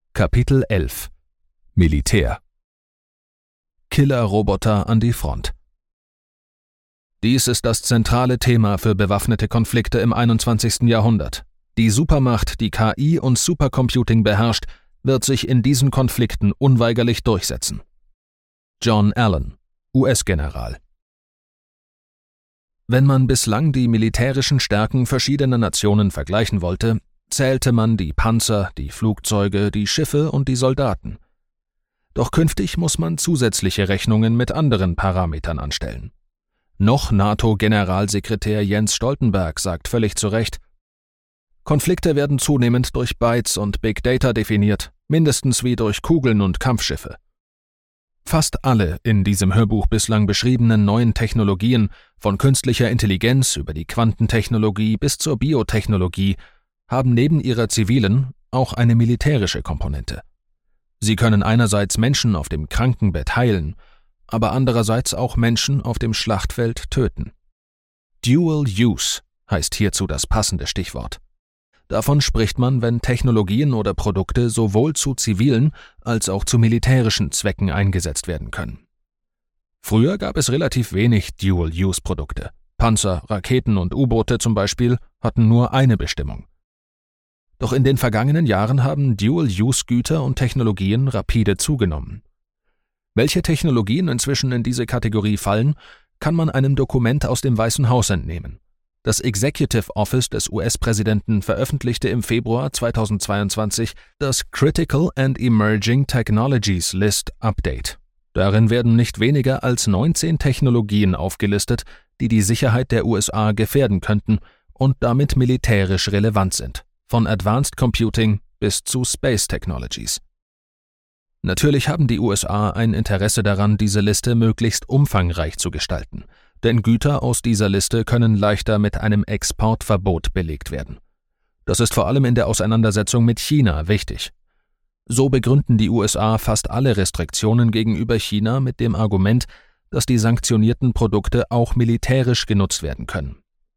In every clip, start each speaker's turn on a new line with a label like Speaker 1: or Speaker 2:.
Speaker 1: Kapitel 11 Militär. Killerroboter an die Front. Dies ist das zentrale Thema für bewaffnete Konflikte im 21. Jahrhundert. Die Supermacht, die KI und Supercomputing beherrscht, wird sich in diesen Konflikten unweigerlich durchsetzen. John Allen, US-General. Wenn man bislang die militärischen Stärken verschiedener Nationen vergleichen wollte, zählte man die Panzer, die Flugzeuge, die Schiffe und die Soldaten. Doch künftig muss man zusätzliche Rechnungen mit anderen Parametern anstellen. Noch NATO-Generalsekretär Jens Stoltenberg sagt völlig zu Recht: Konflikte werden zunehmend durch Bytes und Big Data definiert, mindestens wie durch Kugeln und Kampfschiffe. Fast alle in diesem Hörbuch bislang beschriebenen neuen Technologien, von künstlicher Intelligenz über die Quantentechnologie bis zur Biotechnologie, haben neben ihrer zivilen auch eine militärische Komponente. Sie können einerseits Menschen auf dem Krankenbett heilen, aber andererseits auch Menschen auf dem Schlachtfeld töten. Dual Use heißt hierzu das passende Stichwort. Davon spricht man, wenn Technologien oder Produkte sowohl zu zivilen als auch zu militärischen Zwecken eingesetzt werden können. Früher gab es relativ wenig Dual-Use-Produkte. Panzer, Raketen und U-Boote zum Beispiel hatten nur eine Bestimmung. Doch in den vergangenen Jahren haben Dual-Use-Güter und Technologien rapide zugenommen. Welche Technologien inzwischen in diese Kategorie fallen, kann man einem Dokument aus dem Weißen Haus entnehmen. Das Executive Office des US-Präsidenten veröffentlichte im Februar 2022 das Critical and Emerging Technologies List Update. Darin werden nicht weniger als 19 Technologien aufgelistet, die die Sicherheit der USA gefährden könnten und damit militärisch relevant sind, von Advanced Computing bis zu Space Technologies. Natürlich haben die USA ein Interesse daran, diese Liste möglichst umfangreich zu gestalten, denn Güter aus dieser Liste können leichter mit einem Exportverbot belegt werden. Das ist vor allem in der Auseinandersetzung mit China wichtig. So begründen die USA fast alle Restriktionen gegenüber China mit dem Argument, dass die sanktionierten Produkte auch militärisch genutzt werden können.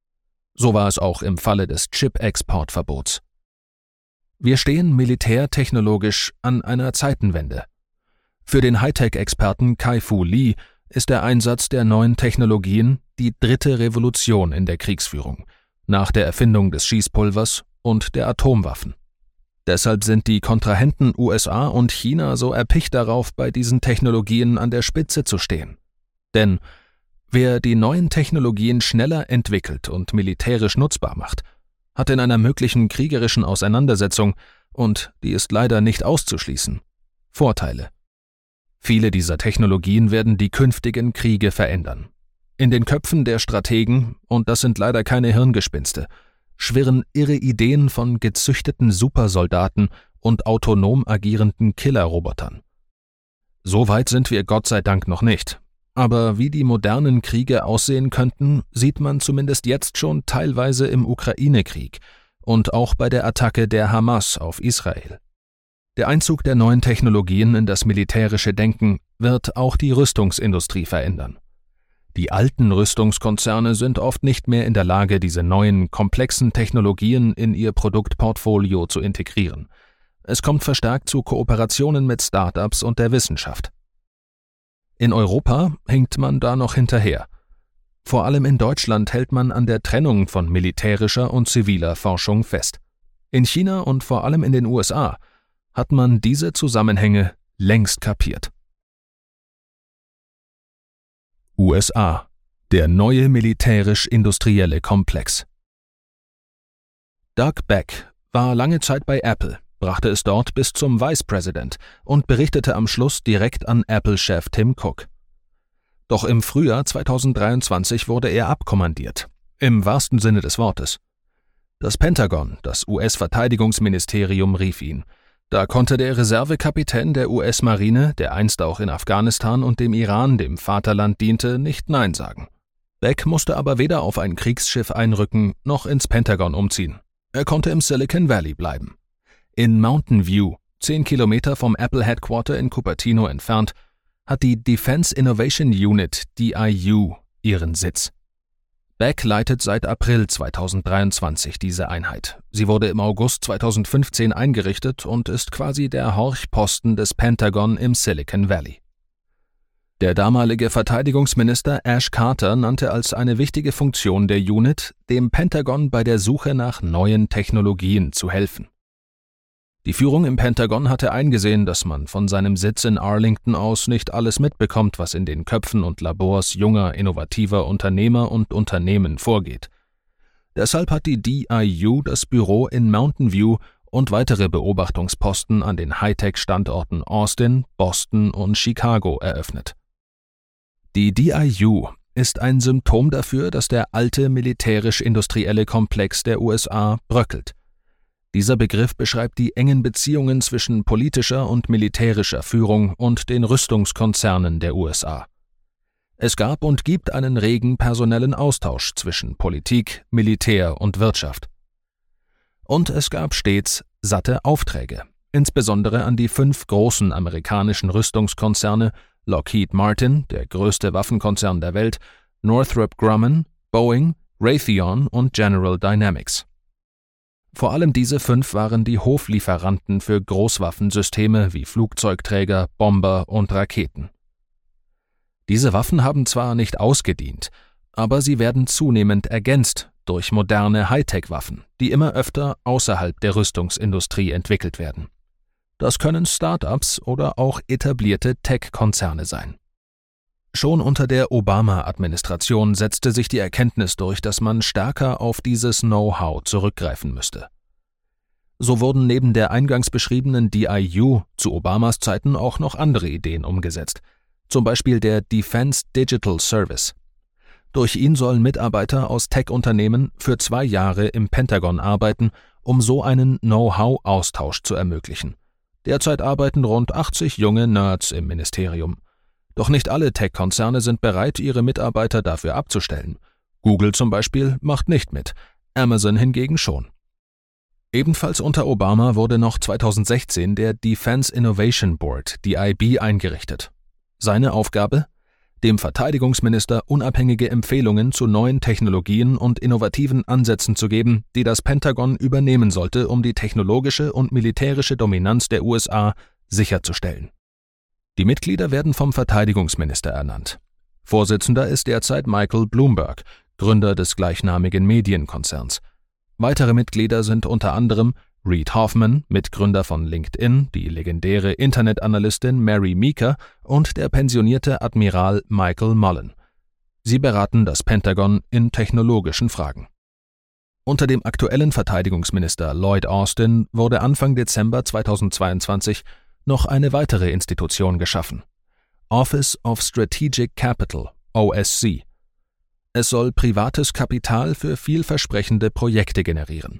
Speaker 1: So war es auch im Falle des Chip-Exportverbots. Wir stehen militärtechnologisch an einer Zeitenwende. Für den Hightech-Experten Kai-Fu Lee ist der Einsatz der neuen Technologien die dritte Revolution in der Kriegsführung, nach der Erfindung des Schießpulvers und der Atomwaffen. Deshalb sind die Kontrahenten USA und China so erpicht darauf, bei diesen Technologien an der Spitze zu stehen. Denn wer die neuen Technologien schneller entwickelt und militärisch nutzbar macht, hat in einer möglichen kriegerischen Auseinandersetzung, und die ist leider nicht auszuschließen, Vorteile. Viele dieser Technologien werden die künftigen Kriege verändern. In den Köpfen der Strategen, und das sind leider keine Hirngespinste, schwirren irre Ideen von gezüchteten Supersoldaten und autonom agierenden Killerrobotern. So weit sind wir Gott sei Dank noch nicht. Aber wie die modernen Kriege aussehen könnten, sieht man zumindest jetzt schon teilweise im Ukraine-Krieg und auch bei der Attacke der Hamas auf Israel. Der Einzug der neuen Technologien in das militärische Denken wird auch die Rüstungsindustrie verändern. Die alten Rüstungskonzerne sind oft nicht mehr in der Lage, diese neuen, komplexen Technologien in ihr Produktportfolio zu integrieren. Es kommt verstärkt zu Kooperationen mit Start-ups und der Wissenschaft. In Europa hinkt man da noch hinterher. Vor allem in Deutschland hält man an der Trennung von militärischer und ziviler Forschung fest. In China und vor allem in den USA hat man diese Zusammenhänge längst kapiert. USA, der neue militärisch-industrielle Komplex. Doug Beck war lange Zeit bei Apple, brachte es dort bis zum Vice President und berichtete am Schluss direkt an Apple-Chef Tim Cook. Doch im Frühjahr 2023 wurde er abkommandiert, im wahrsten Sinne des Wortes. Das Pentagon, das US-Verteidigungsministerium, rief ihn. Da konnte der Reservekapitän der US-Marine, der einst auch in Afghanistan und dem Iran, dem Vaterland, diente, nicht Nein sagen. Beck musste aber weder auf ein Kriegsschiff einrücken, noch ins Pentagon umziehen. Er konnte im Silicon Valley bleiben. In Mountain View, 10 Kilometer vom Apple Headquarter in Cupertino entfernt, hat die Defense Innovation Unit, DIU, ihren Sitz. Beck leitet seit April 2023 diese Einheit. Sie wurde im August 2015 eingerichtet und ist quasi der Horchposten des Pentagon im Silicon Valley. Der damalige Verteidigungsminister Ash Carter nannte als eine wichtige Funktion der Unit, dem Pentagon bei der Suche nach neuen Technologien zu helfen. Die Führung im Pentagon hatte eingesehen, dass man von seinem Sitz in Arlington aus nicht alles mitbekommt, was in den Köpfen und Labors junger, innovativer Unternehmer und Unternehmen vorgeht. Deshalb hat die DIU das Büro in Mountain View und weitere Beobachtungsposten an den Hightech-Standorten Austin, Boston und Chicago eröffnet. Die DIU ist ein Symptom dafür, dass der alte militärisch-industrielle Komplex der USA bröckelt. Dieser Begriff beschreibt die engen Beziehungen zwischen politischer und militärischer Führung und den Rüstungskonzernen der USA. Es gab und gibt einen regen personellen Austausch zwischen Politik, Militär und Wirtschaft. Und es gab stets satte Aufträge, insbesondere an die 5 großen amerikanischen Rüstungskonzerne Lockheed Martin, der größte Waffenkonzern der Welt, Northrop Grumman, Boeing, Raytheon und General Dynamics. Vor allem diese 5 waren die Hoflieferanten für Großwaffensysteme wie Flugzeugträger, Bomber und Raketen. Diese Waffen haben zwar nicht ausgedient, aber sie werden zunehmend ergänzt durch moderne Hightech-Waffen, die immer öfter außerhalb der Rüstungsindustrie entwickelt werden. Das können Start-ups oder auch etablierte Tech-Konzerne sein. Schon unter der Obama-Administration setzte sich die Erkenntnis durch, dass man stärker auf dieses Know-how zurückgreifen müsste. So wurden neben der eingangs beschriebenen DIU zu Obamas Zeiten auch noch andere Ideen umgesetzt, zum Beispiel der Defense Digital Service. Durch ihn sollen Mitarbeiter aus Tech-Unternehmen für 2 Jahre im Pentagon arbeiten, um so einen Know-how-Austausch zu ermöglichen. Derzeit arbeiten rund 80 junge Nerds im Ministerium. Doch nicht alle Tech-Konzerne sind bereit, ihre Mitarbeiter dafür abzustellen. Google zum Beispiel macht nicht mit, Amazon hingegen schon. Ebenfalls unter Obama wurde noch 2016 der Defense Innovation Board, DIB, eingerichtet. Seine Aufgabe? Dem Verteidigungsminister unabhängige Empfehlungen zu neuen Technologien und innovativen Ansätzen zu geben, die das Pentagon übernehmen sollte, um die technologische und militärische Dominanz der USA sicherzustellen. Die Mitglieder werden vom Verteidigungsminister ernannt. Vorsitzender ist derzeit Michael Bloomberg, Gründer des gleichnamigen Medienkonzerns. Weitere Mitglieder sind unter anderem Reid Hoffman, Mitgründer von LinkedIn, die legendäre Internetanalystin Mary Meeker und der pensionierte Admiral Michael Mullen. Sie beraten das Pentagon in technologischen Fragen. Unter dem aktuellen Verteidigungsminister Lloyd Austin wurde Anfang Dezember 2022 noch eine weitere Institution geschaffen: Office of Strategic Capital, OSC. Es soll privates Kapital für vielversprechende Projekte generieren.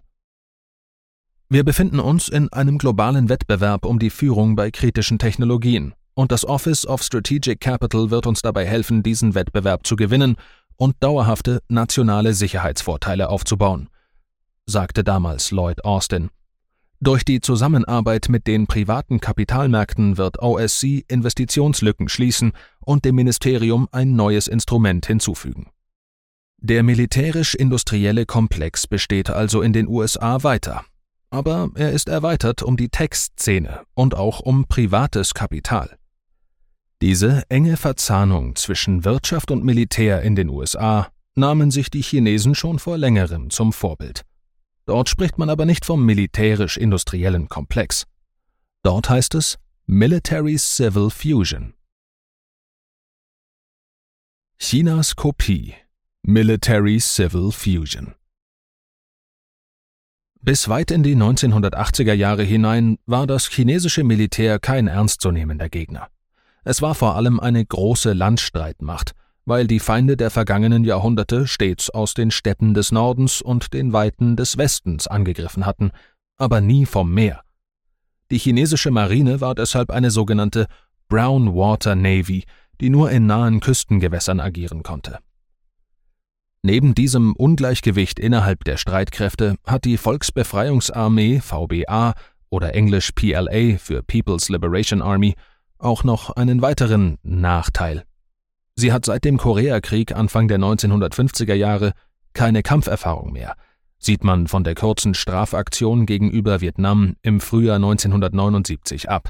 Speaker 1: Wir befinden uns in einem globalen Wettbewerb um die Führung bei kritischen Technologien, und das Office of Strategic Capital wird uns dabei helfen, diesen Wettbewerb zu gewinnen und dauerhafte nationale Sicherheitsvorteile aufzubauen, sagte damals Lloyd Austin. Durch die Zusammenarbeit mit den privaten Kapitalmärkten wird OSC Investitionslücken schließen und dem Ministerium ein neues Instrument hinzufügen. Der militärisch-industrielle Komplex besteht also in den USA weiter, aber er ist erweitert um die Tech-Szene und auch um privates Kapital. Diese enge Verzahnung zwischen Wirtschaft und Militär in den USA nahmen sich die Chinesen schon vor längerem zum Vorbild. Dort spricht man aber nicht vom militärisch-industriellen Komplex. Dort heißt es Military-Civil Fusion. Chinas Kopie: Military-Civil Fusion. Bis weit in die 1980er Jahre hinein war das chinesische Militär kein ernstzunehmender Gegner. Es war vor allem eine große Landstreitmacht, weil die Feinde der vergangenen Jahrhunderte stets aus den Steppen des Nordens und den Weiten des Westens angegriffen hatten, aber nie vom Meer. Die chinesische Marine war deshalb eine sogenannte Brown Water Navy, die nur in nahen Küstengewässern agieren konnte. Neben diesem Ungleichgewicht innerhalb der Streitkräfte hat die Volksbefreiungsarmee VBA oder englisch PLA für People's Liberation Army auch noch einen weiteren Nachteil. Sie hat seit dem Koreakrieg Anfang der 1950er Jahre keine Kampferfahrung mehr, sieht man von der kurzen Strafaktion gegenüber Vietnam im Frühjahr 1979 ab.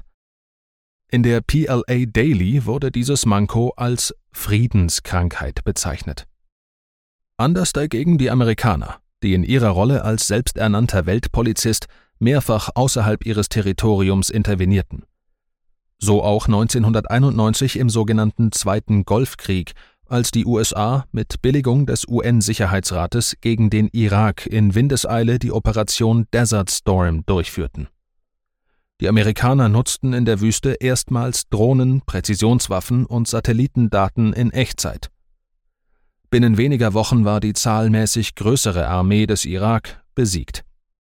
Speaker 1: In der PLA Daily wurde dieses Manko als Friedenskrankheit bezeichnet. Anders dagegen die Amerikaner, die in ihrer Rolle als selbsternannter Weltpolizist mehrfach außerhalb ihres Territoriums intervenierten. So auch 1991 im sogenannten Zweiten Golfkrieg, als die USA mit Billigung des UN-Sicherheitsrates gegen den Irak in Windeseile die Operation Desert Storm durchführten. Die Amerikaner nutzten in der Wüste erstmals Drohnen, Präzisionswaffen und Satellitendaten in Echtzeit. Binnen weniger Wochen war die zahlenmäßig größere Armee des Irak besiegt.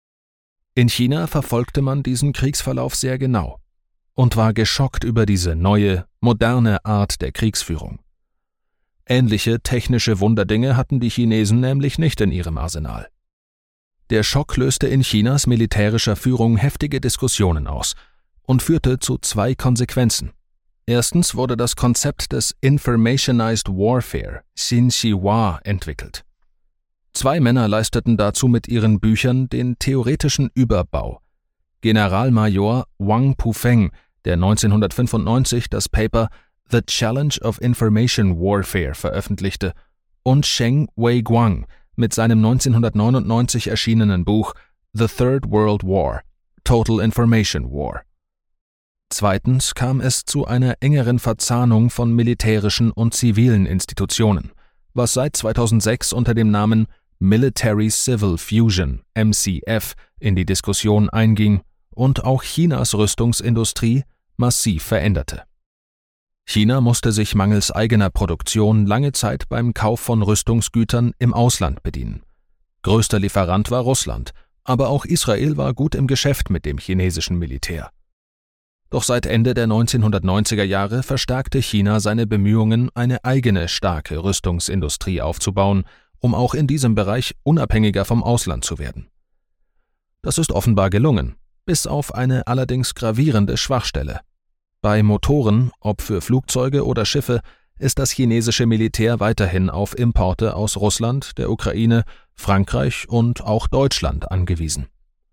Speaker 1: In China verfolgte man diesen Kriegsverlauf sehr genau und war geschockt über diese neue, moderne Art der Kriegsführung. Ähnliche technische Wunderdinge hatten die Chinesen nämlich nicht in ihrem Arsenal. Der Schock löste in Chinas militärischer Führung heftige Diskussionen aus und führte zu zwei Konsequenzen. Erstens wurde das Konzept des Informationized Warfare, Xinjiahua, entwickelt. Zwei Männer leisteten dazu mit ihren Büchern den theoretischen Überbau. Generalmajor Wang Pufeng, der 1995 das Paper The Challenge of Information Warfare veröffentlichte, und Sheng Weiguang mit seinem 1999 erschienenen Buch The Third World War, Total Information War. Zweitens kam es zu einer engeren Verzahnung von militärischen und zivilen Institutionen, was seit 2006 unter dem Namen Military Civil Fusion, MCF, in die Diskussion einging und auch Chinas Rüstungsindustrie massiv veränderte. China musste sich mangels eigener Produktion lange Zeit beim Kauf von Rüstungsgütern im Ausland bedienen. Größter Lieferant war Russland, aber auch Israel war gut im Geschäft mit dem chinesischen Militär. Doch seit Ende der 1990er Jahre verstärkte China seine Bemühungen, eine eigene starke Rüstungsindustrie aufzubauen, um auch in diesem Bereich unabhängiger vom Ausland zu werden. Das ist offenbar gelungen, bis auf eine allerdings gravierende Schwachstelle. Bei Motoren, ob für Flugzeuge oder Schiffe, ist das chinesische Militär weiterhin auf Importe aus Russland, der Ukraine, Frankreich und auch Deutschland angewiesen.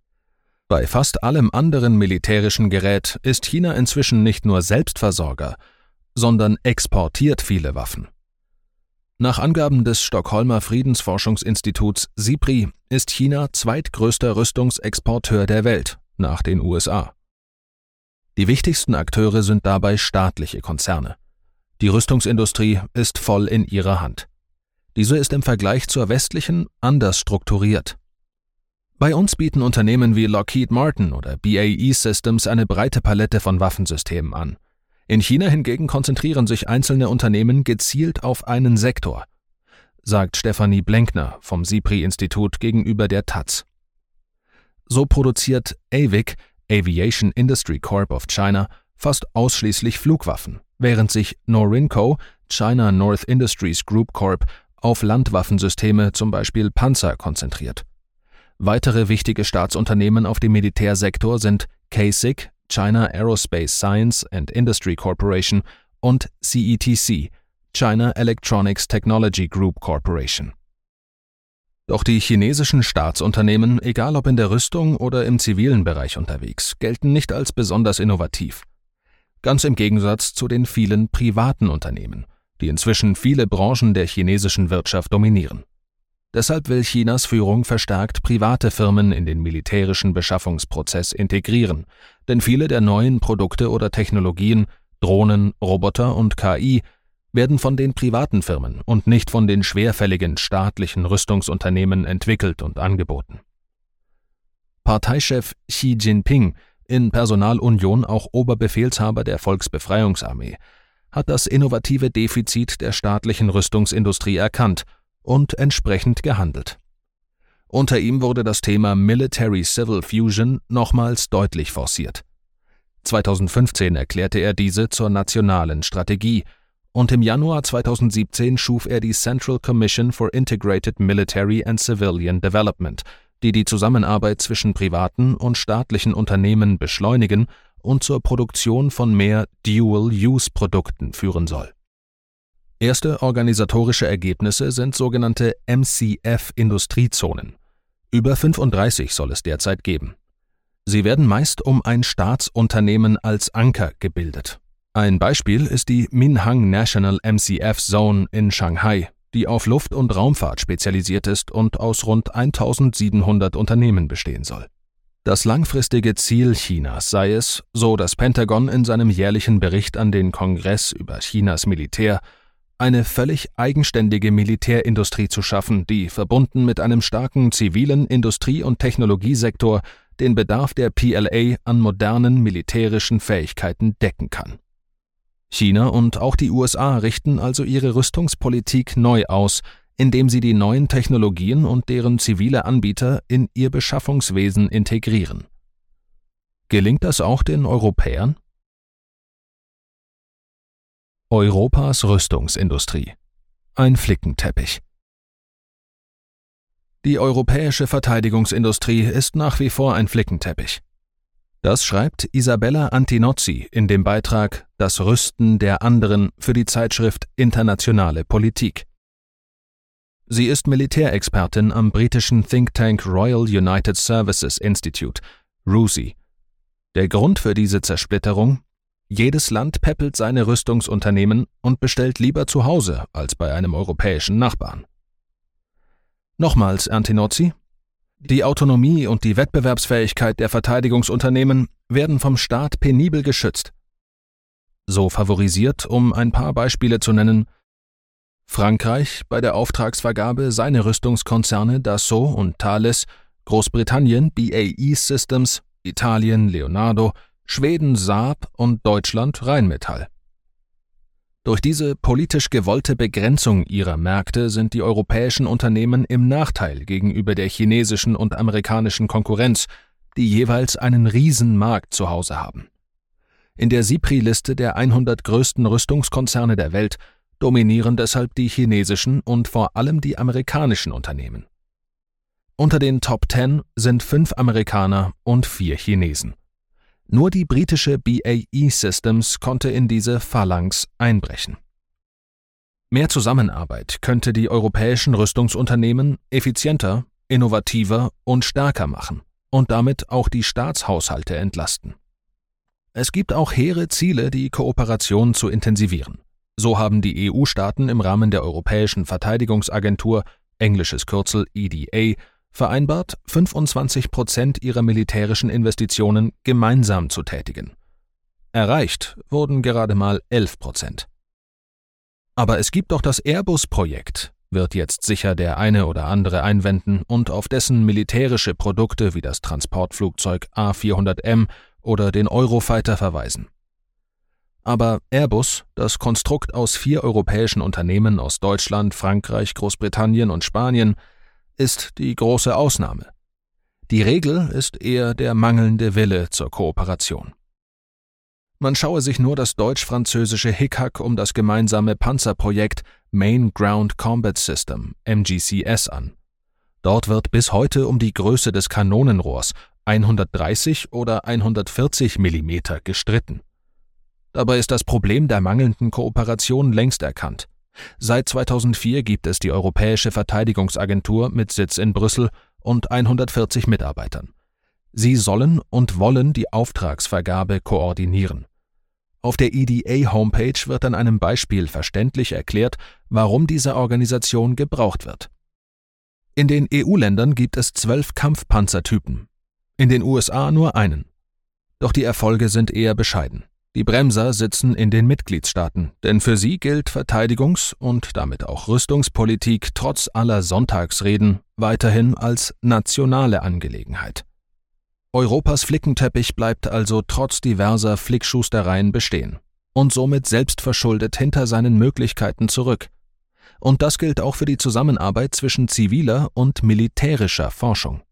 Speaker 1: Bei fast allem anderen militärischen Gerät ist China inzwischen nicht nur Selbstversorger, sondern exportiert viele Waffen. Nach Angaben des Stockholmer Friedensforschungsinstituts SIPRI ist China zweitgrößter Rüstungsexporteur der Welt, nach den USA. Die wichtigsten Akteure sind dabei staatliche Konzerne. Die Rüstungsindustrie ist voll in ihrer Hand. Diese ist im Vergleich zur westlichen anders strukturiert. Bei uns bieten Unternehmen wie Lockheed Martin oder BAE Systems eine breite Palette von Waffensystemen an. In China hingegen konzentrieren sich einzelne Unternehmen gezielt auf einen Sektor, sagt Stefanie Blenkner vom SIPRI-Institut gegenüber der Taz. So produziert AVIC, Aviation Industry Corp of China, fast ausschließlich Flugwaffen, während sich Norinco, China North Industries Group Corp, auf Landwaffensysteme, zum Beispiel Panzer, konzentriert. Weitere wichtige Staatsunternehmen auf dem Militärsektor sind CASIC, China Aerospace Science and Industry Corporation, und CETC, China Electronics Technology Group Corporation. Doch die chinesischen Staatsunternehmen, egal ob in der Rüstung oder im zivilen Bereich unterwegs, gelten nicht als besonders innovativ. Ganz im Gegensatz zu den vielen privaten Unternehmen, die inzwischen viele Branchen der chinesischen Wirtschaft dominieren. Deshalb will Chinas Führung verstärkt private Firmen in den militärischen Beschaffungsprozess integrieren, denn viele der neuen Produkte oder Technologien, Drohnen, Roboter und KI, werden von den privaten Firmen und nicht von den schwerfälligen staatlichen Rüstungsunternehmen entwickelt und angeboten. Parteichef Xi Jinping, in Personalunion auch Oberbefehlshaber der Volksbefreiungsarmee, hat das innovative Defizit der staatlichen Rüstungsindustrie erkannt und entsprechend gehandelt. Unter ihm wurde das Thema Military Civil Fusion nochmals deutlich forciert. 2015 erklärte er diese zur nationalen Strategie und im Januar 2017 schuf er die Central Commission for Integrated Military and Civilian Development, die die Zusammenarbeit zwischen privaten und staatlichen Unternehmen beschleunigen und zur Produktion von mehr Dual-Use-Produkten führen soll. Erste organisatorische Ergebnisse sind sogenannte MCF-Industriezonen. Über 35 soll es derzeit geben. Sie werden meist um ein Staatsunternehmen als Anker gebildet. Ein Beispiel ist die Minhang National MCF Zone in Shanghai, die auf Luft- und Raumfahrt spezialisiert ist und aus rund 1700 Unternehmen bestehen soll. Das langfristige Ziel Chinas sei es, so das Pentagon in seinem jährlichen Bericht an den Kongress über Chinas Militär, eine völlig eigenständige Militärindustrie zu schaffen, die, verbunden mit einem starken zivilen Industrie- und Technologiesektor, den Bedarf der PLA an modernen militärischen Fähigkeiten decken kann. China und auch die USA richten also ihre Rüstungspolitik neu aus, indem sie die neuen Technologien und deren zivile Anbieter in ihr Beschaffungswesen integrieren. Gelingt das auch den Europäern? Europas Rüstungsindustrie. Ein Flickenteppich. Die europäische Verteidigungsindustrie ist nach wie vor ein Flickenteppich. Das schreibt Isabella Antinozzi in dem Beitrag »Das Rüsten der anderen« für die Zeitschrift Internationale Politik. Sie ist Militärexpertin am britischen Think Tank Royal United Services Institute, RUSI. Der Grund für diese Zersplitterung? Jedes Land peppelt seine Rüstungsunternehmen und bestellt lieber zu Hause als bei einem europäischen Nachbarn. Nochmals Antinozzi: Die Autonomie und die Wettbewerbsfähigkeit der Verteidigungsunternehmen werden vom Staat penibel geschützt. So favorisiert, um ein paar Beispiele zu nennen, Frankreich bei der Auftragsvergabe seine Rüstungskonzerne Dassault und Thales, Großbritannien BAE Systems, Italien Leonardo, Schweden Saab und Deutschland Rheinmetall. Durch diese politisch gewollte Begrenzung ihrer Märkte sind die europäischen Unternehmen im Nachteil gegenüber der chinesischen und amerikanischen Konkurrenz, die jeweils einen Riesenmarkt zu Hause haben. In der SIPRI-Liste der 100 größten Rüstungskonzerne der Welt dominieren deshalb die chinesischen und vor allem die amerikanischen Unternehmen. Unter den Top 10 sind 5 Amerikaner und 4 Chinesen. Nur die britische BAE Systems konnte in diese Phalanx einbrechen. Mehr Zusammenarbeit könnte die europäischen Rüstungsunternehmen effizienter, innovativer und stärker machen und damit auch die Staatshaushalte entlasten. Es gibt auch hehre Ziele, die Kooperation zu intensivieren. So haben die EU-Staaten im Rahmen der Europäischen Verteidigungsagentur, englisches Kürzel EDA, vereinbart, 25% ihrer militärischen Investitionen gemeinsam zu tätigen. Erreicht wurden gerade mal 11%. Aber es gibt doch das Airbus-Projekt, wird jetzt sicher der eine oder andere einwenden und auf dessen militärische Produkte wie das Transportflugzeug A400M oder den Eurofighter verweisen. Aber Airbus, das Konstrukt aus 4 europäischen Unternehmen aus Deutschland, Frankreich, Großbritannien und Spanien, ist die große Ausnahme. Die Regel ist eher der mangelnde Wille zur Kooperation. Man schaue sich nur das deutsch-französische Hickhack um das gemeinsame Panzerprojekt Main Ground Combat System, MGCS, an. Dort wird bis heute um die Größe des Kanonenrohrs 130 oder 140 mm gestritten. Dabei ist das Problem der mangelnden Kooperation längst erkannt. Seit 2004 gibt es die Europäische Verteidigungsagentur mit Sitz in Brüssel und 140 Mitarbeitern. Sie sollen und wollen die Auftragsvergabe koordinieren. Auf der EDA-Homepage wird an einem Beispiel verständlich erklärt, warum diese Organisation gebraucht wird. In den EU-Ländern gibt es 12 Kampfpanzertypen, in den USA nur einen. Doch die Erfolge sind eher bescheiden. Die Bremser sitzen in den Mitgliedstaaten, denn für sie gilt Verteidigungs- und damit auch Rüstungspolitik trotz aller Sonntagsreden weiterhin als nationale Angelegenheit. Europas Flickenteppich bleibt also trotz diverser Flickschustereien bestehen und somit selbstverschuldet hinter seinen Möglichkeiten zurück. Und das gilt auch für die Zusammenarbeit zwischen ziviler und militärischer Forschung.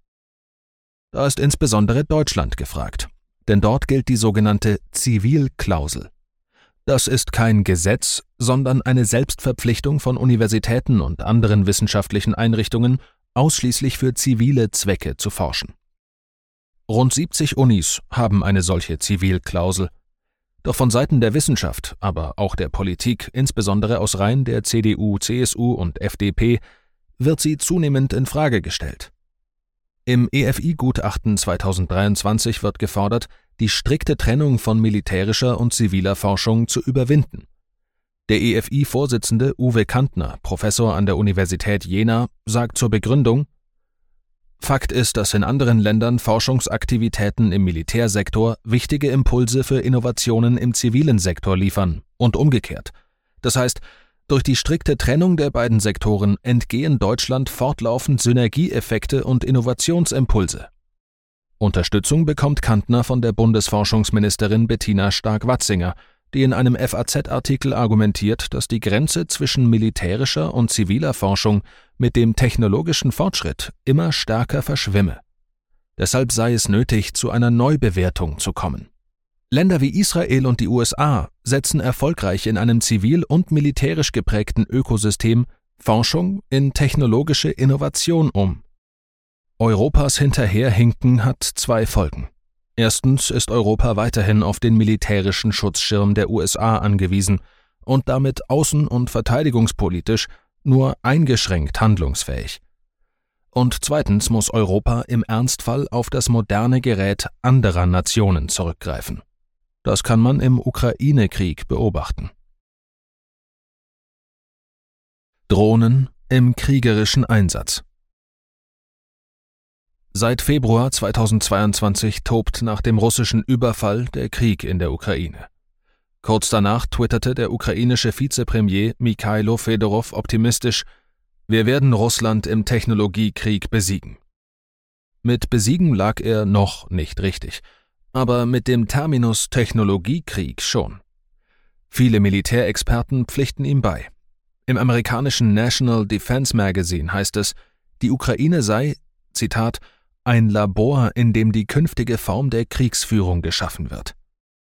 Speaker 1: Da ist insbesondere Deutschland gefragt. Denn dort gilt die sogenannte Zivilklausel. Das ist kein Gesetz, sondern eine Selbstverpflichtung von Universitäten und anderen wissenschaftlichen Einrichtungen, ausschließlich für zivile Zwecke zu forschen. Rund 70 Unis haben eine solche Zivilklausel. Doch von Seiten der Wissenschaft, aber auch der Politik, insbesondere aus Reihen der CDU, CSU und FDP, wird sie zunehmend in Frage gestellt. Im EFI-Gutachten 2023 wird gefordert, die strikte Trennung von militärischer und ziviler Forschung zu überwinden. Der EFI-Vorsitzende Uwe Kantner, Professor an der Universität Jena, sagt zur Begründung: Fakt ist, dass in anderen Ländern Forschungsaktivitäten im Militärsektor wichtige Impulse für Innovationen im zivilen Sektor liefern und umgekehrt. Das heißt, durch die strikte Trennung der beiden Sektoren entgehen Deutschland fortlaufend Synergieeffekte und Innovationsimpulse. Unterstützung bekommt Kantner von der Bundesforschungsministerin Bettina Stark-Watzinger, die in einem FAZ-Artikel argumentiert, dass die Grenze zwischen militärischer und ziviler Forschung mit dem technologischen Fortschritt immer stärker verschwimme. Deshalb sei es nötig, zu einer Neubewertung zu kommen. Länder wie Israel und die USA setzen erfolgreich in einem zivil- und militärisch geprägten Ökosystem Forschung in technologische Innovation um. Europas Hinterherhinken hat zwei Folgen. Erstens ist Europa weiterhin auf den militärischen Schutzschirm der USA angewiesen und damit außen- und verteidigungspolitisch nur eingeschränkt handlungsfähig. Und zweitens muss Europa im Ernstfall auf das moderne Gerät anderer Nationen zurückgreifen. Das kann man im Ukraine-Krieg beobachten. Drohnen im kriegerischen Einsatz. Seit Februar 2022 tobt nach dem russischen Überfall der Krieg in der Ukraine. Kurz danach twitterte der ukrainische Vizepremier Mikhailo Fedorow optimistisch: Wir werden Russland im Technologiekrieg besiegen. Mit besiegen lag er noch nicht richtig, aber mit dem Terminus Technologiekrieg schon. Viele Militärexperten pflichten ihm bei. Im amerikanischen National Defense Magazine heißt es, die Ukraine sei, Zitat, ein Labor, in dem die künftige Form der Kriegsführung geschaffen wird.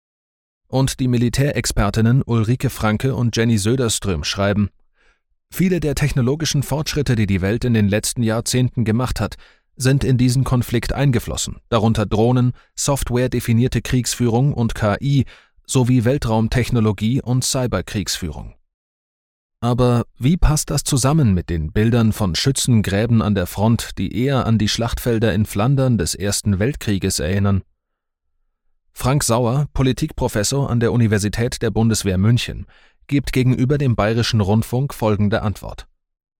Speaker 1: Und die Militärexpertinnen Ulrike Franke und Jenny Söderström schreiben: Viele der technologischen Fortschritte, die die Welt in den letzten Jahrzehnten gemacht hat, sind in diesen Konflikt eingeflossen, darunter Drohnen, softwaredefinierte Kriegsführung und KI sowie Weltraumtechnologie und Cyberkriegsführung. Aber wie passt das zusammen mit den Bildern von Schützengräben an der Front, die eher an die Schlachtfelder in Flandern des Ersten Weltkrieges erinnern? Frank Sauer, Politikprofessor an der Universität der Bundeswehr München, gibt gegenüber dem Bayerischen Rundfunk folgende Antwort: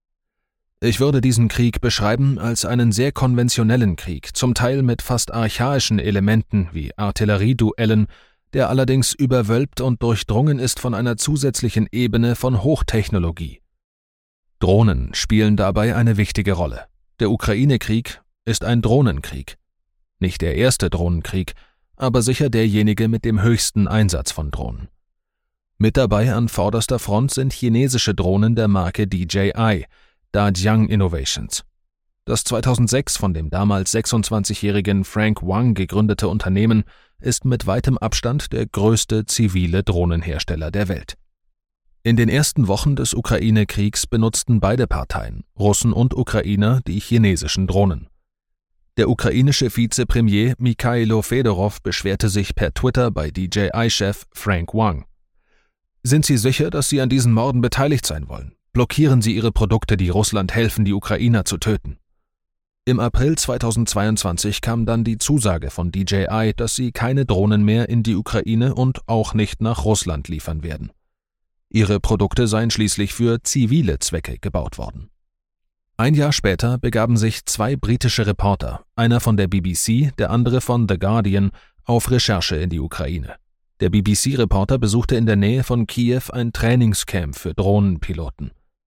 Speaker 1: Ich würde diesen Krieg beschreiben als einen sehr konventionellen Krieg, zum Teil mit fast archaischen Elementen wie Artillerieduellen, der allerdings überwölbt und durchdrungen ist von einer zusätzlichen Ebene von Hochtechnologie. Drohnen spielen dabei eine wichtige Rolle. Der Ukraine-Krieg ist ein Drohnenkrieg. Nicht der erste Drohnenkrieg, aber sicher derjenige mit dem höchsten Einsatz von Drohnen. Mit dabei an vorderster Front sind chinesische Drohnen der Marke DJI, Dajiang Innovations. Das 2006 von dem damals 26-jährigen Frank Wang gegründete Unternehmen ist mit weitem Abstand der größte zivile Drohnenhersteller der Welt. In den ersten Wochen des Ukraine-Kriegs benutzten beide Parteien, Russen und Ukrainer, die chinesischen Drohnen. Der ukrainische Vizepremier Mikhailo Fedorow beschwerte sich per Twitter bei DJI-Chef Frank Wang. Sind Sie sicher, dass Sie an diesen Morden beteiligt sein wollen? Blockieren Sie Ihre Produkte, die Russland helfen, die Ukrainer zu töten. Im April 2022 kam dann die Zusage von DJI, dass sie keine Drohnen mehr in die Ukraine und auch nicht nach Russland liefern werden. Ihre Produkte seien schließlich für zivile Zwecke gebaut worden. Ein Jahr später begaben sich zwei britische Reporter, einer von der BBC, der andere von The Guardian, auf Recherche in die Ukraine. Der BBC-Reporter besuchte in der Nähe von Kiew ein Trainingscamp für Drohnenpiloten.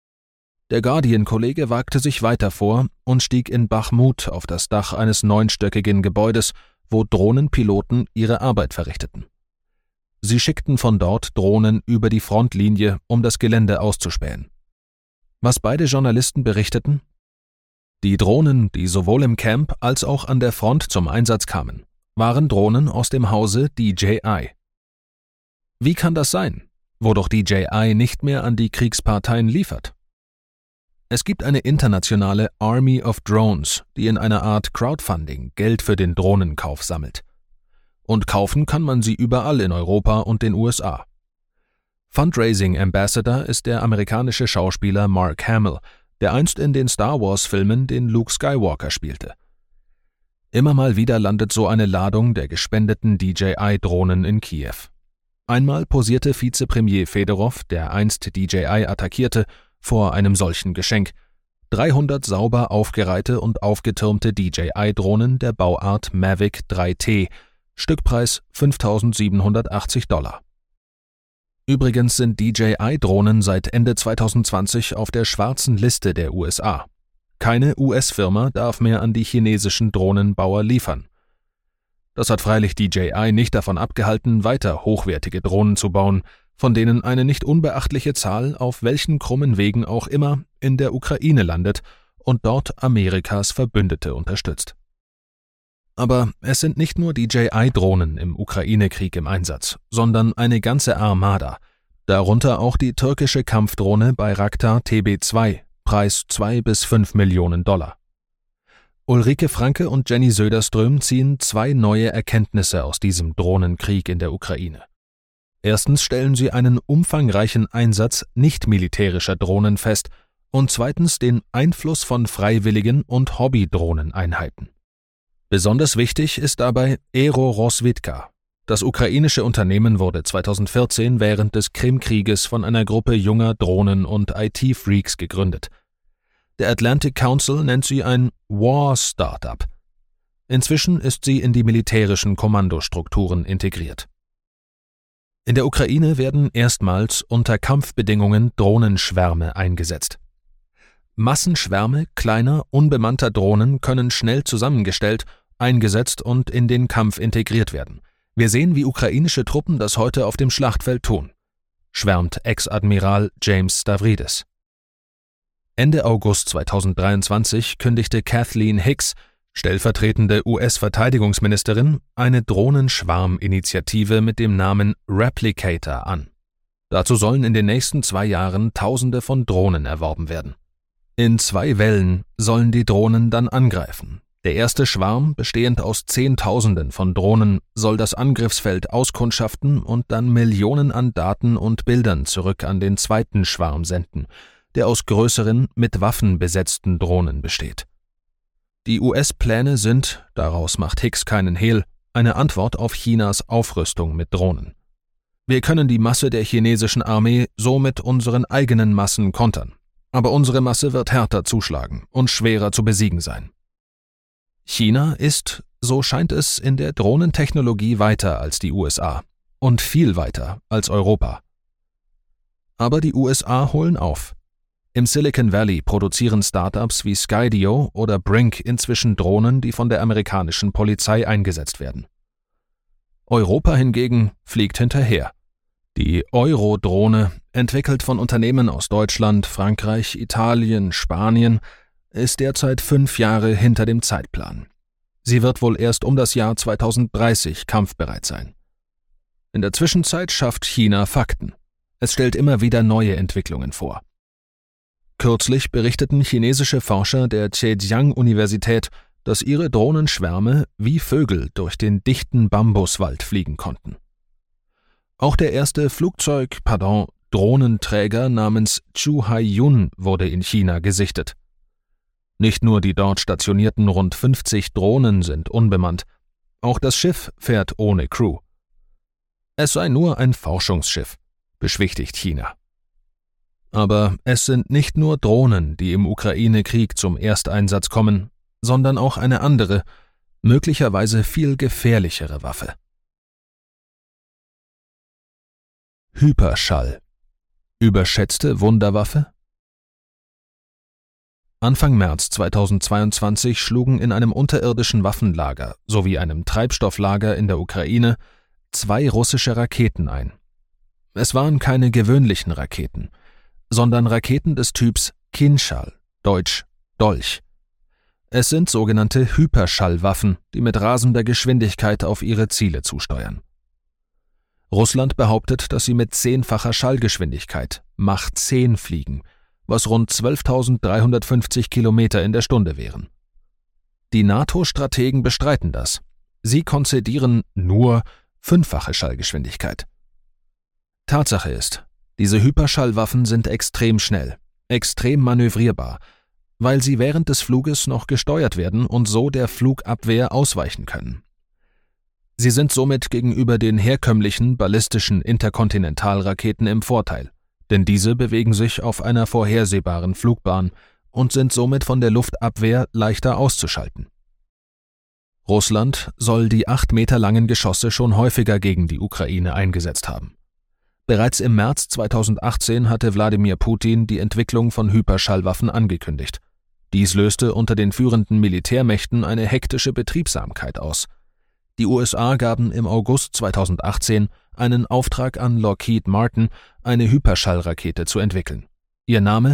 Speaker 1: Der Guardian-Kollege wagte sich weiter vor und stieg in Bachmut auf das Dach eines 9-stöckigen Gebäudes, wo Drohnenpiloten ihre Arbeit verrichteten. Sie schickten von dort Drohnen über die Frontlinie, um das Gelände auszuspähen. Was beide Journalisten berichteten? Die Drohnen, die sowohl im Camp als auch an der Front zum Einsatz kamen, waren Drohnen aus dem Hause DJI. Wie kann das sein, wo doch DJI nicht mehr an die Kriegsparteien liefert? Es gibt eine internationale Army of Drones, die in einer Art Crowdfunding Geld für den Drohnenkauf sammelt. Und kaufen kann man sie überall in Europa und den USA. Fundraising Ambassador ist der amerikanische Schauspieler Mark Hamill, der einst in den Star-Wars-Filmen den Luke Skywalker spielte. Immer mal wieder landet so eine Ladung der gespendeten DJI-Drohnen in Kiew. Einmal posierte Vizepremier Fedorov, der einst DJI attackierte, vor einem solchen Geschenk. 300 sauber aufgereihte und aufgetürmte DJI-Drohnen der Bauart Mavic 3T, Stückpreis $5.780. Übrigens sind DJI-Drohnen seit Ende 2020 auf der schwarzen Liste der USA. Keine US-Firma darf mehr an die chinesischen Drohnenbauer liefern. Das hat freilich DJI nicht davon abgehalten, weiter hochwertige Drohnen zu bauen, von denen eine nicht unbeachtliche Zahl auf welchen krummen Wegen auch immer in der Ukraine landet und dort Amerikas Verbündete unterstützt. Aber es sind nicht nur DJI-Drohnen im Ukraine-Krieg im Einsatz, sondern eine ganze Armada, darunter auch die türkische Kampfdrohne Bayraktar TB2, Preis $2 bis $5 Millionen. Ulrike Franke und Jenny Söderström ziehen 2 neue Erkenntnisse aus diesem Drohnenkrieg in der Ukraine. Erstens stellen sie einen umfangreichen Einsatz nicht-militärischer Drohnen fest und zweitens den Einfluss von freiwilligen und Hobby-Drohneneinheiten. Besonders wichtig ist dabei Aero Rozwitka. Das ukrainische Unternehmen wurde 2014 während des Krimkrieges von einer Gruppe junger Drohnen- und IT-Freaks gegründet. Der Atlantic Council nennt sie ein War-Startup. Inzwischen ist sie in die militärischen Kommandostrukturen integriert. In der Ukraine werden erstmals unter Kampfbedingungen Drohnenschwärme eingesetzt. Massenschwärme kleiner, unbemannter Drohnen können schnell zusammengestellt, eingesetzt und in den Kampf integriert werden. Wir sehen, wie ukrainische Truppen das heute auf dem Schlachtfeld tun, schwärmt Ex-Admiral James Stavridis. Ende August 2023 kündigte Kathleen Hicks, stellvertretende US-Verteidigungsministerin, eine Drohnenschwarminitiative mit dem Namen Replicator an. Dazu sollen in den nächsten 2 Jahren Tausende von Drohnen erworben werden. In 2 Wellen sollen die Drohnen dann angreifen. Der erste Schwarm, bestehend aus Zehntausenden von Drohnen, soll das Angriffsfeld auskundschaften und dann Millionen an Daten und Bildern zurück an den zweiten Schwarm senden, der aus größeren, mit Waffen besetzten Drohnen besteht. Die US-Pläne sind, daraus macht Hicks keinen Hehl, eine Antwort auf Chinas Aufrüstung mit Drohnen. Wir können die Masse der chinesischen Armee so mit unseren eigenen Massen kontern, aber unsere Masse wird härter zuschlagen und schwerer zu besiegen sein. China ist, so scheint es, in der Drohnentechnologie weiter als die USA und viel weiter als Europa. Aber die USA holen auf. Im Silicon Valley produzieren Startups wie Skydio oder Brink inzwischen Drohnen, die von der amerikanischen Polizei eingesetzt werden. Europa hingegen fliegt hinterher. Die Eurodrohne, entwickelt von Unternehmen aus Deutschland, Frankreich, Italien, Spanien, ist derzeit 5 Jahre hinter dem Zeitplan. Sie wird wohl erst um das Jahr 2030 kampfbereit sein. In der Zwischenzeit schafft China Fakten. Es stellt immer wieder neue Entwicklungen vor. Kürzlich berichteten chinesische Forscher der Zhejiang-Universität, dass ihre Drohnenschwärme wie Vögel durch den dichten Bambuswald fliegen konnten. Auch der erste Drohnenträger namens Zhuhai-Yun wurde in China gesichtet. Nicht nur die dort stationierten rund 50 Drohnen sind unbemannt, auch das Schiff fährt ohne Crew. Es sei nur ein Forschungsschiff, beschwichtigt China. Aber es sind nicht nur Drohnen, die im Ukraine-Krieg zum Ersteinsatz kommen, sondern auch eine andere, möglicherweise viel gefährlichere Waffe. Hyperschall. Überschätzte Wunderwaffe? Anfang März 2022 schlugen in einem unterirdischen Waffenlager sowie einem Treibstofflager in der Ukraine 2 russische Raketen ein. Es waren keine gewöhnlichen Raketen, sondern Raketen des Typs Kinschall, deutsch Dolch. Es sind sogenannte Hyperschallwaffen, die mit rasender Geschwindigkeit auf ihre Ziele zusteuern. Russland behauptet, dass sie mit 10-facher Schallgeschwindigkeit, Mach 10, fliegen, was rund 12.350 Kilometer in der Stunde wären. Die NATO-Strategen bestreiten das. Sie konzedieren nur 5-fache Schallgeschwindigkeit. Tatsache ist, diese Hyperschallwaffen sind extrem schnell, extrem manövrierbar, weil sie während des Fluges noch gesteuert werden und so der Flugabwehr ausweichen können. Sie sind somit gegenüber den herkömmlichen ballistischen Interkontinentalraketen im Vorteil, denn diese bewegen sich auf einer vorhersehbaren Flugbahn und sind somit von der Luftabwehr leichter auszuschalten. Russland soll die 8 Meter langen Geschosse schon häufiger gegen die Ukraine eingesetzt haben. Bereits im März 2018 hatte Wladimir Putin die Entwicklung von Hyperschallwaffen angekündigt. Dies löste unter den führenden Militärmächten eine hektische Betriebsamkeit aus. Die USA gaben im August 2018 einen Auftrag an Lockheed Martin, eine Hyperschallrakete zu entwickeln. Ihr Name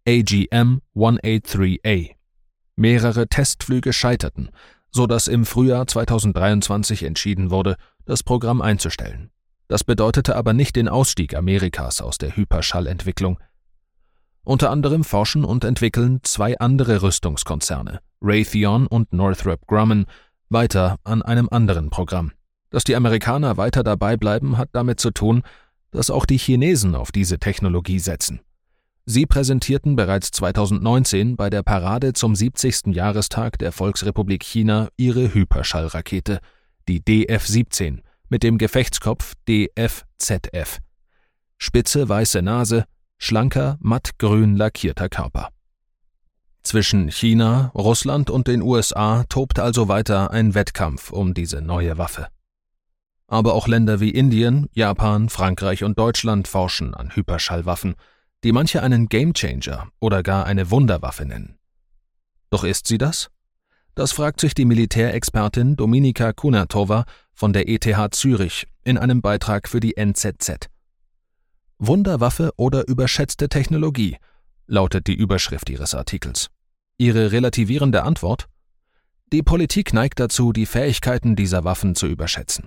Speaker 1: AGM-183A. Mehrere Testflüge scheiterten, sodass im Frühjahr 2023 entschieden wurde, das Programm einzustellen. Das bedeutete aber nicht den Ausstieg Amerikas aus der Hyperschallentwicklung. Unter anderem forschen und entwickeln 2 andere Rüstungskonzerne, Raytheon und Northrop Grumman, weiter an einem anderen Programm. Dass die Amerikaner weiter dabei bleiben, hat damit zu tun, dass auch die Chinesen auf diese Technologie setzen. Sie präsentierten bereits 2019 bei der Parade zum 70. Jahrestag der Volksrepublik China ihre Hyperschallrakete, die DF-17, mit dem Gefechtskopf DF-ZF. Spitze weiße Nase, schlanker, mattgrün lackierter Körper. Zwischen China, Russland und den USA tobt also weiter ein Wettkampf um diese neue Waffe. Aber auch Länder wie Indien, Japan, Frankreich und Deutschland forschen an Hyperschallwaffen, die manche einen Gamechanger oder gar eine Wunderwaffe nennen. Doch ist sie das? Das fragt sich die Militärexpertin Dominika Kunatova von der ETH Zürich in einem Beitrag für die NZZ. Wunderwaffe oder überschätzte Technologie, lautet die Überschrift ihres Artikels. Ihre relativierende Antwort? Die Politik neigt dazu, die Fähigkeiten dieser Waffen zu überschätzen.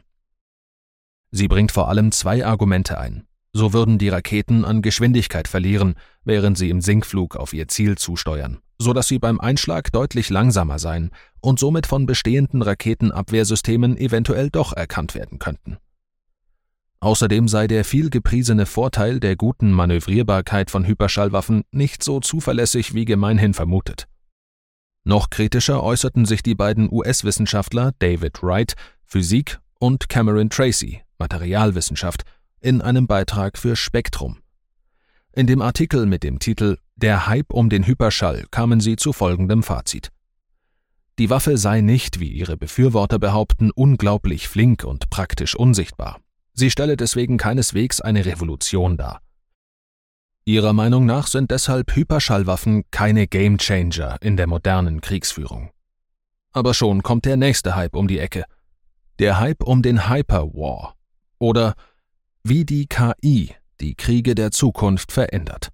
Speaker 1: Sie bringt vor allem 2 Argumente ein. So würden die Raketen an Geschwindigkeit verlieren, während sie im Sinkflug auf ihr Ziel zusteuern, sodass sie beim Einschlag deutlich langsamer seien und somit von bestehenden Raketenabwehrsystemen eventuell doch erkannt werden könnten. Außerdem sei der viel gepriesene Vorteil der guten Manövrierbarkeit von Hyperschallwaffen nicht so zuverlässig wie gemeinhin vermutet. Noch kritischer äußerten sich die beiden US-Wissenschaftler David Wright, Physik, und Cameron Tracy, Materialwissenschaft, in einem Beitrag für Spektrum. In dem Artikel mit dem Titel »Der Hype um den Hyperschall« kamen sie zu folgendem Fazit. Die Waffe sei nicht, wie ihre Befürworter behaupten, unglaublich flink und praktisch unsichtbar. Sie stelle deswegen keineswegs eine Revolution dar. Ihrer Meinung nach sind deshalb Hyperschallwaffen keine Gamechanger in der modernen Kriegsführung. Aber schon kommt der nächste Hype um die Ecke. Der Hype um den Hyperwar oder wie die KI die Kriege der Zukunft verändert.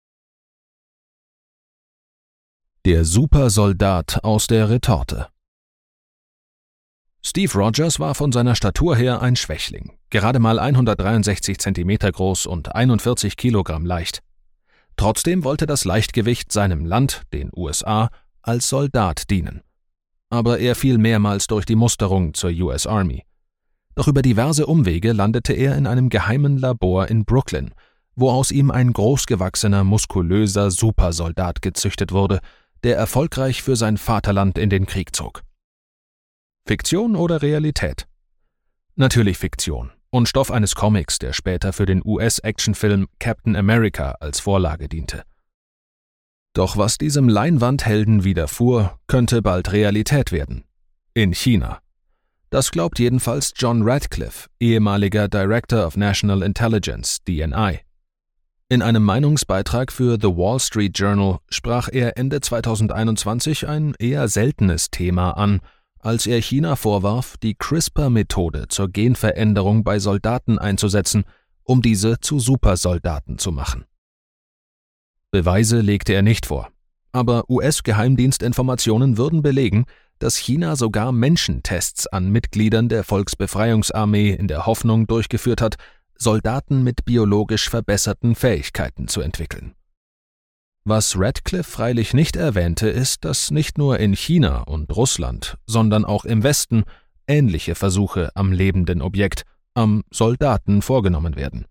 Speaker 1: Der Supersoldat aus der Retorte. Steve Rogers war von seiner Statur her ein Schwächling, gerade mal 163 Zentimeter groß und 41 Kilogramm leicht. Trotzdem wollte das Leichtgewicht seinem Land, den USA, als Soldat dienen. Aber er fiel mehrmals durch die Musterung zur US Army. Doch über diverse Umwege landete er in einem geheimen Labor in Brooklyn, wo aus ihm ein großgewachsener, muskulöser Supersoldat gezüchtet wurde, der erfolgreich für sein Vaterland in den Krieg zog. Fiktion oder Realität? Natürlich Fiktion und Stoff eines Comics, der später für den US-Actionfilm Captain America als Vorlage diente. Doch was diesem Leinwandhelden widerfuhr, könnte bald Realität werden. In China. Das glaubt jedenfalls John Radcliffe, ehemaliger Director of National Intelligence, DNI. In einem Meinungsbeitrag für The Wall Street Journal sprach er Ende 2021 ein eher seltenes Thema an, als er China vorwarf, die CRISPR-Methode zur Genveränderung bei Soldaten einzusetzen, um diese zu Supersoldaten zu machen. Beweise legte er nicht vor, aber US-Geheimdienstinformationen würden belegen, dass China sogar Menschentests an Mitgliedern der Volksbefreiungsarmee in der Hoffnung durchgeführt hat, Soldaten mit biologisch verbesserten Fähigkeiten zu entwickeln. Was Radcliffe freilich nicht erwähnte, ist, dass nicht nur in China und Russland, sondern auch im Westen ähnliche Versuche am lebenden Objekt, am Soldaten, vorgenommen werden.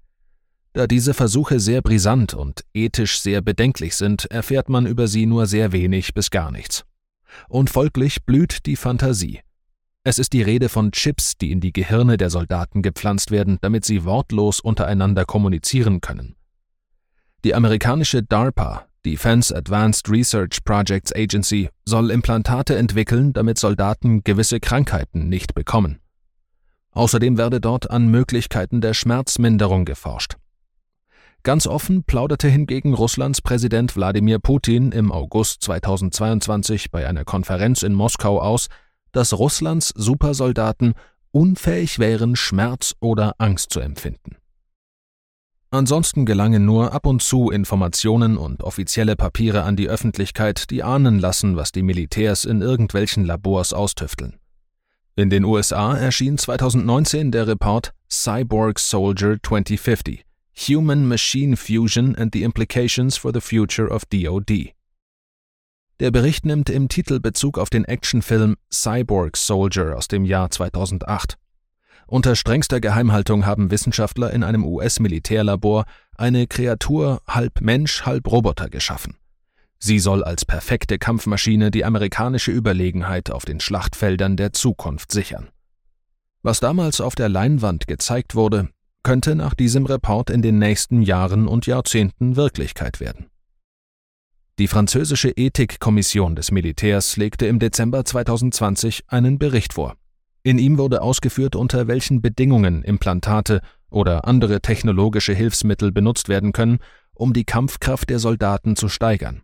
Speaker 1: Da diese Versuche sehr brisant und ethisch sehr bedenklich sind, erfährt man über sie nur sehr wenig bis gar nichts. Und folglich blüht die Fantasie. Es ist die Rede von Chips, die in die Gehirne der Soldaten gepflanzt werden, damit sie wortlos untereinander kommunizieren können. Die amerikanische DARPA, Defense Advanced Research Projects Agency, soll Implantate entwickeln, damit Soldaten gewisse Krankheiten nicht bekommen. Außerdem werde dort an Möglichkeiten der Schmerzminderung geforscht. Ganz offen plauderte hingegen Russlands Präsident Wladimir Putin im August 2022 bei einer Konferenz in Moskau aus, dass Russlands Supersoldaten unfähig wären, Schmerz oder Angst zu empfinden. Ansonsten gelangen nur ab und zu Informationen und offizielle Papiere an die Öffentlichkeit, die ahnen lassen, was die Militärs in irgendwelchen Labors austüfteln. In den USA erschien 2019 der Report Cyborg Soldier 2050 – Human-Machine Fusion and the Implications for the Future of DoD. Der Bericht nimmt im Titel Bezug auf den Actionfilm Cyborg Soldier aus dem Jahr 2008. Unter strengster Geheimhaltung haben Wissenschaftler in einem US-Militärlabor eine Kreatur halb Mensch, halb Roboter geschaffen. Sie soll als perfekte Kampfmaschine die amerikanische Überlegenheit auf den Schlachtfeldern der Zukunft sichern. Was damals auf der Leinwand gezeigt wurde, könnte nach diesem Report in den nächsten Jahren und Jahrzehnten Wirklichkeit werden. Die französische Ethikkommission des Militärs legte im Dezember 2020 einen Bericht vor. In ihm wurde ausgeführt, unter welchen Bedingungen Implantate oder andere technologische Hilfsmittel benutzt werden können, um die Kampfkraft der Soldaten zu steigern.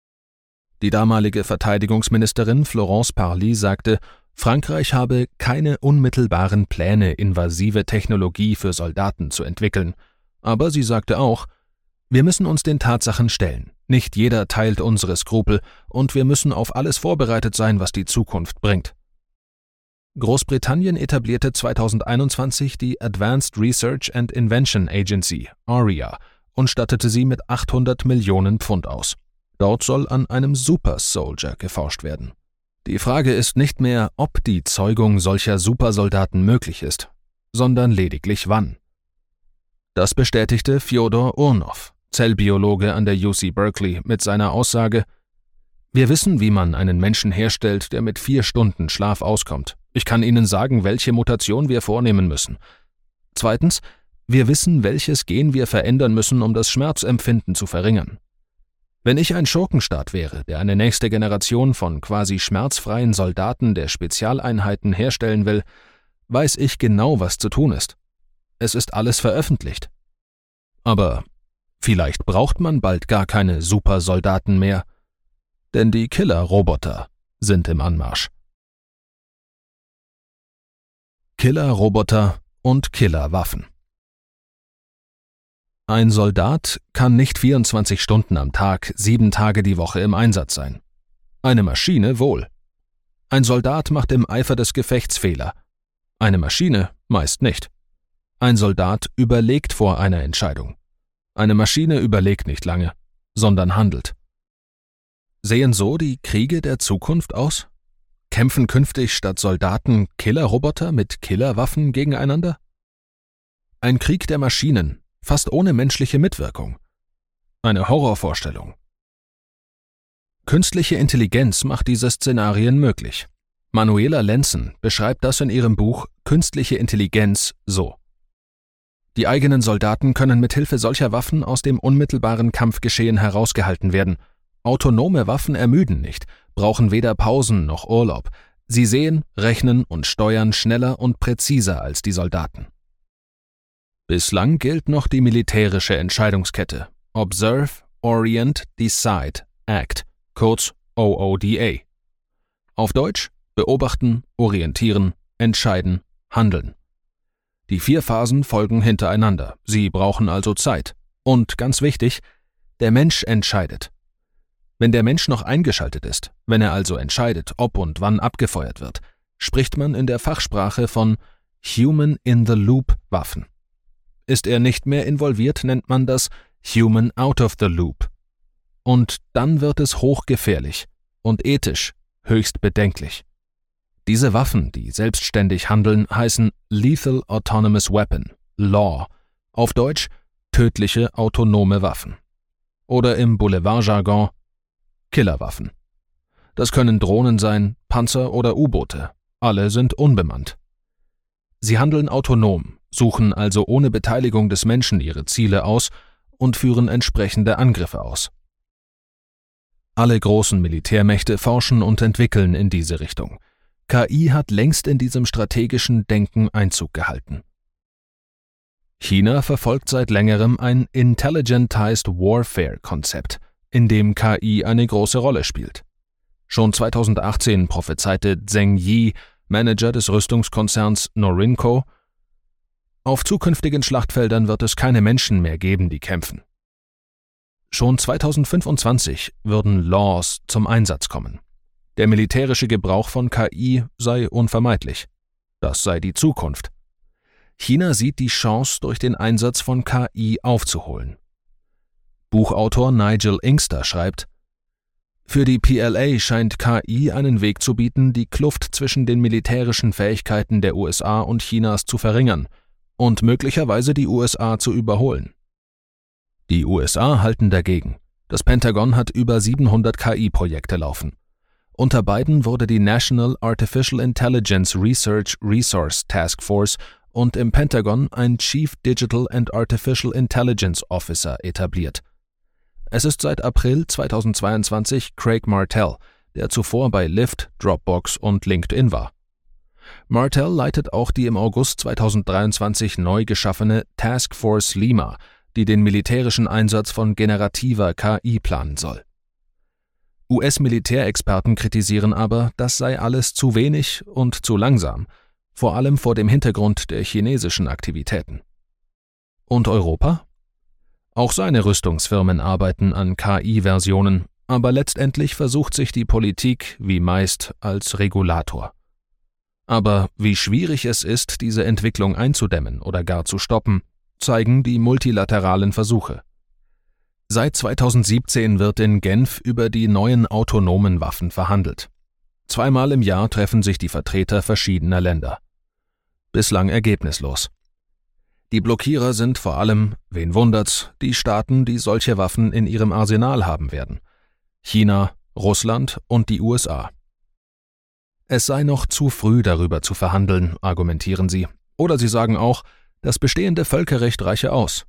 Speaker 1: Die damalige Verteidigungsministerin Florence Parly sagte, Frankreich habe keine unmittelbaren Pläne, invasive Technologie für Soldaten zu entwickeln. Aber sie sagte auch, wir müssen uns den Tatsachen stellen. Nicht jeder teilt unsere Skrupel und wir müssen auf alles vorbereitet sein, was die Zukunft bringt. Großbritannien etablierte 2021 die Advanced Research and Invention Agency, ARIA, und stattete sie mit 800 Millionen Pfund aus. Dort soll an einem Super Soldier geforscht werden. Die Frage ist nicht mehr, ob die Zeugung solcher Supersoldaten möglich ist, sondern lediglich wann. Das bestätigte Fjodor Urnov, Zellbiologe an der UC Berkeley, mit seiner Aussage: Wir wissen, wie man einen Menschen herstellt, der mit 4 Stunden Schlaf auskommt. Ich kann Ihnen sagen, welche Mutation wir vornehmen müssen. Zweitens, wir wissen, welches Gen wir verändern müssen, um das Schmerzempfinden zu verringern. Wenn ich ein Schurkenstaat wäre, der eine nächste Generation von quasi schmerzfreien Soldaten der Spezialeinheiten herstellen will, weiß ich genau, was zu tun ist. Es ist alles veröffentlicht. Aber vielleicht braucht man bald gar keine Supersoldaten mehr, denn die Killer-Roboter sind im Anmarsch. Killer-Roboter und Killer-Waffen. Ein Soldat kann nicht 24 Stunden am Tag, 7 Tage die Woche im Einsatz sein. Eine Maschine wohl. Ein Soldat macht im Eifer des Gefechts Fehler. Eine Maschine meist nicht. Ein Soldat überlegt vor einer Entscheidung. Eine Maschine überlegt nicht lange, sondern handelt. Sehen so die Kriege der Zukunft aus? Kämpfen künftig statt Soldaten Killerroboter mit Killerwaffen gegeneinander? Ein Krieg der Maschinen, fast ohne menschliche Mitwirkung. Eine Horrorvorstellung. Künstliche Intelligenz macht diese Szenarien möglich. Manuela Lenzen beschreibt das in ihrem Buch Künstliche Intelligenz so: Die eigenen Soldaten können mit Hilfe solcher Waffen aus dem unmittelbaren Kampfgeschehen herausgehalten werden. Autonome Waffen ermüden nicht, brauchen weder Pausen noch Urlaub. Sie sehen, rechnen und steuern schneller und präziser als die Soldaten. Bislang gilt noch die militärische Entscheidungskette Observe, Orient, Decide, Act, kurz OODA. Auf Deutsch: beobachten, orientieren, entscheiden, handeln. Die 4 Phasen folgen hintereinander, sie brauchen also Zeit. Und ganz wichtig, der Mensch entscheidet. Wenn der Mensch noch eingeschaltet ist, wenn er also entscheidet, ob und wann abgefeuert wird, spricht man in der Fachsprache von Human-in-the-Loop-Waffen. Ist er nicht mehr involviert, nennt man das Human-out-of-the-Loop. Und dann wird es hochgefährlich und ethisch höchst bedenklich. Diese Waffen, die selbstständig handeln, heißen Lethal Autonomous Weapon, LAW, auf Deutsch tödliche autonome Waffen. Oder im Boulevardjargon Killerwaffen. Das können Drohnen sein, Panzer oder U-Boote. Alle sind unbemannt. Sie handeln autonom, suchen also ohne Beteiligung des Menschen ihre Ziele aus und führen entsprechende Angriffe aus. Alle großen Militärmächte forschen und entwickeln in diese Richtung. KI hat längst in diesem strategischen Denken Einzug gehalten. China verfolgt seit längerem ein Intelligentized Warfare-Konzept, in dem KI eine große Rolle spielt. Schon 2018 prophezeite Zheng Yi, Manager des Rüstungskonzerns Norinco, auf zukünftigen Schlachtfeldern wird es keine Menschen mehr geben, die kämpfen. Schon 2025 würden Laws zum Einsatz kommen. Der militärische Gebrauch von KI sei unvermeidlich. Das sei die Zukunft. China sieht die Chance, durch den Einsatz von KI aufzuholen. Buchautor Nigel Inkster schreibt: Für die PLA scheint KI einen Weg zu bieten, die Kluft zwischen den militärischen Fähigkeiten der USA und Chinas zu verringern und möglicherweise die USA zu überholen. Die USA halten dagegen. Das Pentagon hat über 700 KI-Projekte laufen. Unter beiden wurde die National Artificial Intelligence Research Resource Task Force und im Pentagon ein Chief Digital and Artificial Intelligence Officer etabliert. Es ist seit April 2022 Craig Martell, der zuvor bei Lyft, Dropbox und LinkedIn war. Martell leitet auch die im August 2023 neu geschaffene Task Force Lima, die den militärischen Einsatz von generativer KI planen soll. US-Militärexperten kritisieren aber, das sei alles zu wenig und zu langsam, vor allem vor dem Hintergrund der chinesischen Aktivitäten. Und Europa? Auch seine Rüstungsfirmen arbeiten an KI-Versionen, aber letztendlich versucht sich die Politik, wie meist, als Regulator. Aber wie schwierig es ist, diese Entwicklung einzudämmen oder gar zu stoppen, zeigen die multilateralen Versuche. Seit 2017 wird in Genf über die neuen autonomen Waffen verhandelt. 2-mal im Jahr treffen sich die Vertreter verschiedener Länder. Bislang ergebnislos. Die Blockierer sind vor allem, wen wundert's, die Staaten, die solche Waffen in ihrem Arsenal haben werden: China, Russland und die USA. Es sei noch zu früh, darüber zu verhandeln, argumentieren sie. Oder sie sagen auch, das bestehende Völkerrecht reiche aus.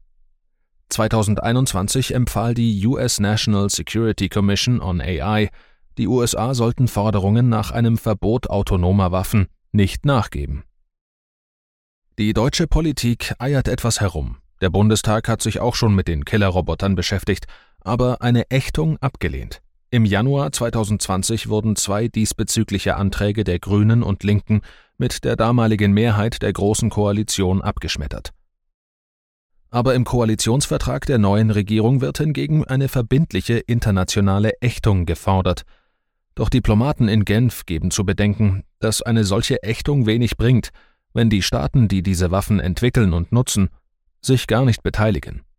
Speaker 1: 2021 empfahl die US National Security Commission on AI, die USA sollten Forderungen nach einem Verbot autonomer Waffen nicht nachgeben. Die deutsche Politik eiert etwas herum. Der Bundestag hat sich auch schon mit den Killerrobotern beschäftigt, aber eine Ächtung abgelehnt. Im Januar 2020 wurden 2 diesbezügliche Anträge der Grünen und Linken mit der damaligen Mehrheit der Großen Koalition abgeschmettert. Aber im Koalitionsvertrag der neuen Regierung wird hingegen eine verbindliche internationale Ächtung gefordert. Doch Diplomaten in Genf geben zu bedenken, dass eine solche Ächtung wenig bringt, wenn die Staaten, die diese Waffen entwickeln und nutzen, sich gar nicht beteiligen.